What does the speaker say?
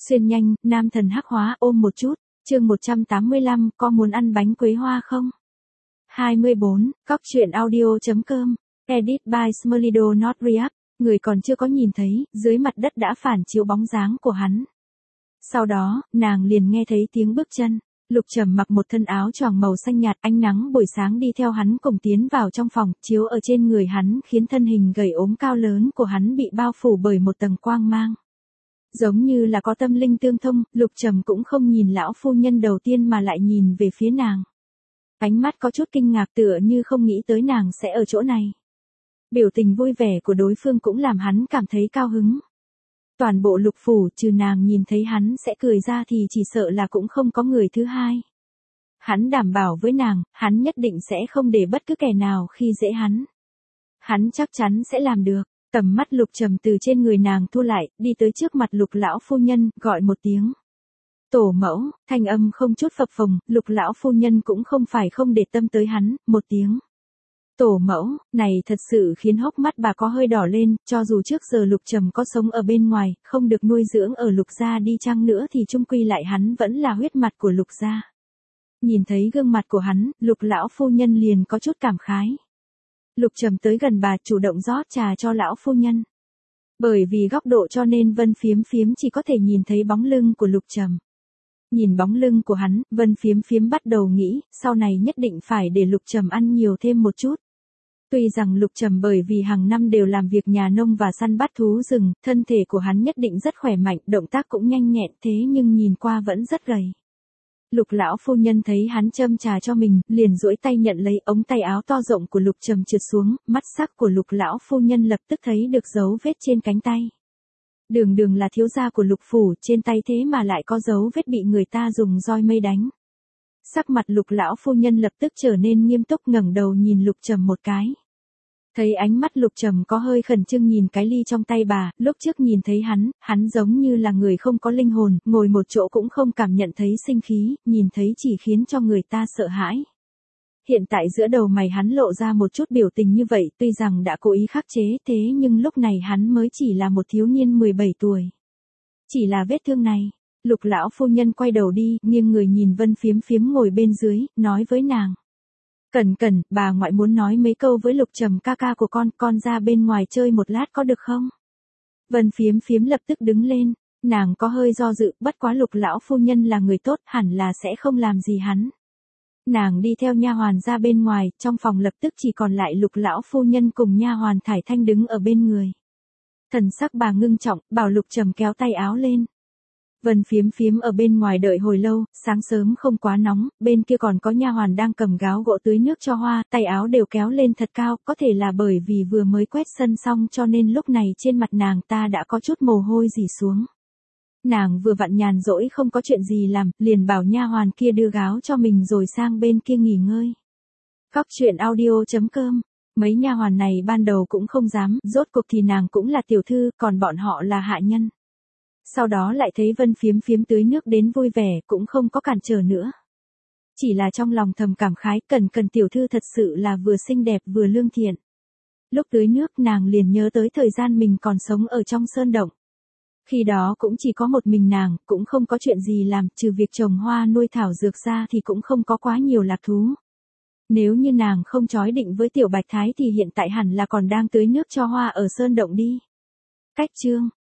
Xuyên nhanh, nam thần hắc hóa ôm một chút, chương 185, có muốn ăn bánh quế hoa không? 24, cóc truyện audio.com, edit by Smolido Not React, người còn chưa có nhìn thấy, dưới mặt đất đã phản chiếu bóng dáng của hắn. Sau đó, nàng liền nghe thấy tiếng bước chân, Lục Trầm mặc một thân áo choàng màu xanh nhạt, ánh nắng buổi sáng đi theo hắn cùng tiến vào trong phòng, chiếu ở trên người hắn khiến thân hình gầy ốm cao lớn của hắn bị bao phủ bởi một tầng quang mang. Giống như là có tâm linh tương thông, Lục Trầm cũng không nhìn lão phu nhân đầu tiên mà lại nhìn về phía nàng. Ánh mắt có chút kinh ngạc tựa như không nghĩ tới nàng sẽ ở chỗ này. Biểu tình vui vẻ của đối phương cũng làm hắn cảm thấy cao hứng. Toàn bộ Lục phủ trừ nàng nhìn thấy hắn sẽ cười ra thì chỉ sợ là cũng không có người thứ hai. Hắn đảm bảo với nàng, hắn nhất định sẽ không để bất cứ kẻ nào khi dễ hắn. Hắn chắc chắn sẽ làm được. Tầm mắt Lục Trầm từ trên người nàng thu lại, đi tới trước mặt Lục lão phu nhân, gọi một tiếng. Tổ mẫu, thanh âm không chút phập phồng, Lục lão phu nhân cũng không phải không để tâm tới hắn, một tiếng. Tổ mẫu, này thật sự khiến hốc mắt bà có hơi đỏ lên, cho dù trước giờ Lục Trầm có sống ở bên ngoài, không được nuôi dưỡng ở Lục gia đi chăng nữa thì chung quy lại hắn vẫn là huyết mạch của Lục gia. Nhìn thấy gương mặt của hắn, Lục lão phu nhân liền có chút cảm khái. Lục Trầm tới gần bà chủ động rót trà cho lão phu nhân. Bởi vì góc độ cho nên Vân Phiếm Phiếm chỉ có thể nhìn thấy bóng lưng của Lục Trầm. Nhìn bóng lưng của hắn, Vân Phiếm Phiếm bắt đầu nghĩ, sau này nhất định phải để Lục Trầm ăn nhiều thêm một chút. Tuy rằng Lục Trầm bởi vì hàng năm đều làm việc nhà nông và săn bắt thú rừng, thân thể của hắn nhất định rất khỏe mạnh, động tác cũng nhanh nhẹn thế nhưng nhìn qua vẫn rất gầy. Lục lão phu nhân thấy hắn châm trà cho mình, liền duỗi tay nhận lấy ống tay áo to rộng của Lục Trầm trượt xuống, mắt sắc của Lục lão phu nhân lập tức thấy được dấu vết trên cánh tay. Đường đường là thiếu gia của Lục phủ, trên tay thế mà lại có dấu vết bị người ta dùng roi mây đánh. Sắc mặt Lục lão phu nhân lập tức trở nên nghiêm túc, ngẩng đầu nhìn Lục Trầm một cái. Thấy ánh mắt Lục Trầm có hơi khẩn trương nhìn cái ly trong tay bà, lúc trước nhìn thấy hắn giống như là người không có linh hồn, ngồi một chỗ cũng không cảm nhận thấy sinh khí, nhìn thấy chỉ khiến cho người ta sợ hãi. Hiện tại giữa đầu mày hắn lộ ra một chút biểu tình như vậy, tuy rằng đã cố ý khắc chế thế nhưng lúc này hắn mới chỉ là một thiếu niên 17 tuổi. Chỉ là vết thương này, Lục lão phu nhân quay đầu đi, nghiêng người nhìn Vân Phiếm Phiếm ngồi bên dưới, nói với nàng. Cẩn, bà ngoại muốn nói mấy câu với Lục Trầm ca ca của con ra bên ngoài chơi một lát có được không? Vân Phiếm Phiếm lập tức đứng lên, nàng có hơi do dự, bất quá Lục lão phu nhân là người tốt, hẳn là sẽ không làm gì hắn. Nàng đi theo nha hoàn ra bên ngoài, trong phòng lập tức chỉ còn lại Lục lão phu nhân cùng nha hoàn Thải Thanh đứng ở bên người. Thần sắc bà ngưng trọng, bảo Lục Trầm kéo tay áo lên. Vân Phiếm Phiếm ở bên ngoài đợi hồi lâu, sáng sớm không quá nóng, bên kia còn có nha hoàn đang cầm gáo gỗ tưới nước cho hoa, tay áo đều kéo lên thật cao, có thể là bởi vì vừa mới quét sân xong cho nên lúc này trên mặt nàng ta đã có chút mồ hôi rỉ xuống. Nàng vừa vặn nhàn rỗi không có chuyện gì làm, liền bảo nha hoàn kia đưa gáo cho mình rồi sang bên kia nghỉ ngơi. Cóc truyện audio.com. Mấy nha hoàn này ban đầu cũng không dám, rốt cuộc thì nàng cũng là tiểu thư, còn bọn họ là hạ nhân. Sau đó lại thấy Vân Phiếm Phiếm tưới nước đến vui vẻ, cũng không có cản trở nữa. Chỉ là trong lòng thầm cảm khái, cần tiểu thư thật sự là vừa xinh đẹp vừa lương thiện. Lúc tưới nước nàng liền nhớ tới thời gian mình còn sống ở trong sơn động. Khi đó cũng chỉ có một mình nàng, cũng không có chuyện gì làm, trừ việc trồng hoa nuôi thảo dược ra thì cũng không có quá nhiều lạc thú. Nếu như nàng không chói định với Tiểu Bạch Thái thì hiện tại hẳn là còn đang tưới nước cho hoa ở sơn động đi. Cách chương